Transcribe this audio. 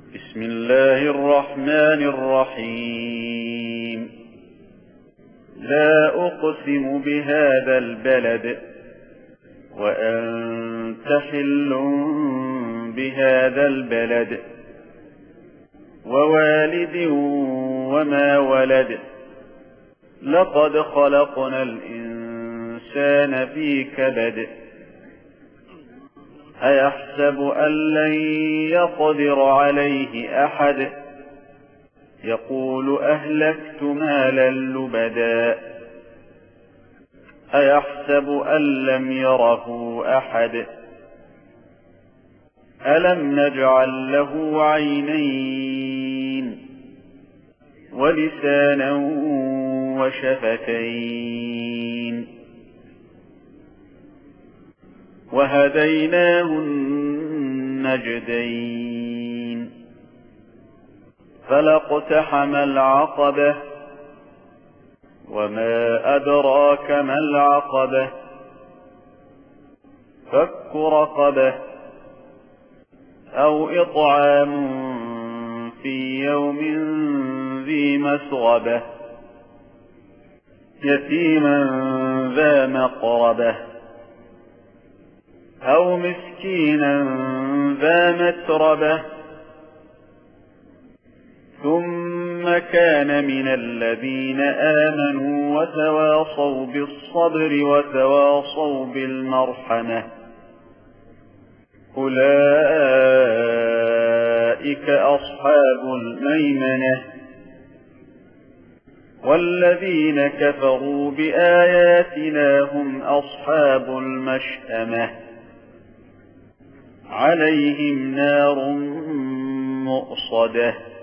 بسم الله الرحمن الرحيم. لا أقسم بهذا البلد وأنت حل بهذا البلد ووالد وما ولد. لقد خلقنا الإنسان في كبد. أيحسب أن لن يقدر عليه أحد. يقول أهلكت مالا لبدا. أيحسب أن لم يره أحد. ألم نجعل له عينين ولسانا وشفتين وهديناه النجدين. فلاقتحم العقبة وما أدراك ما العقبة. فك رقبة أو إطعام في يوم ذي مسغبة يتيما ذا مقربة أو مسكينا ذا متربة. ثم كان من الذين آمنوا وتواصوا بالصبر وتواصوا بالمرحمة. أولئك أصحاب الميمنة. والذين كفروا بآياتنا هم أصحاب المشأمة. عليهم نار مؤصدة.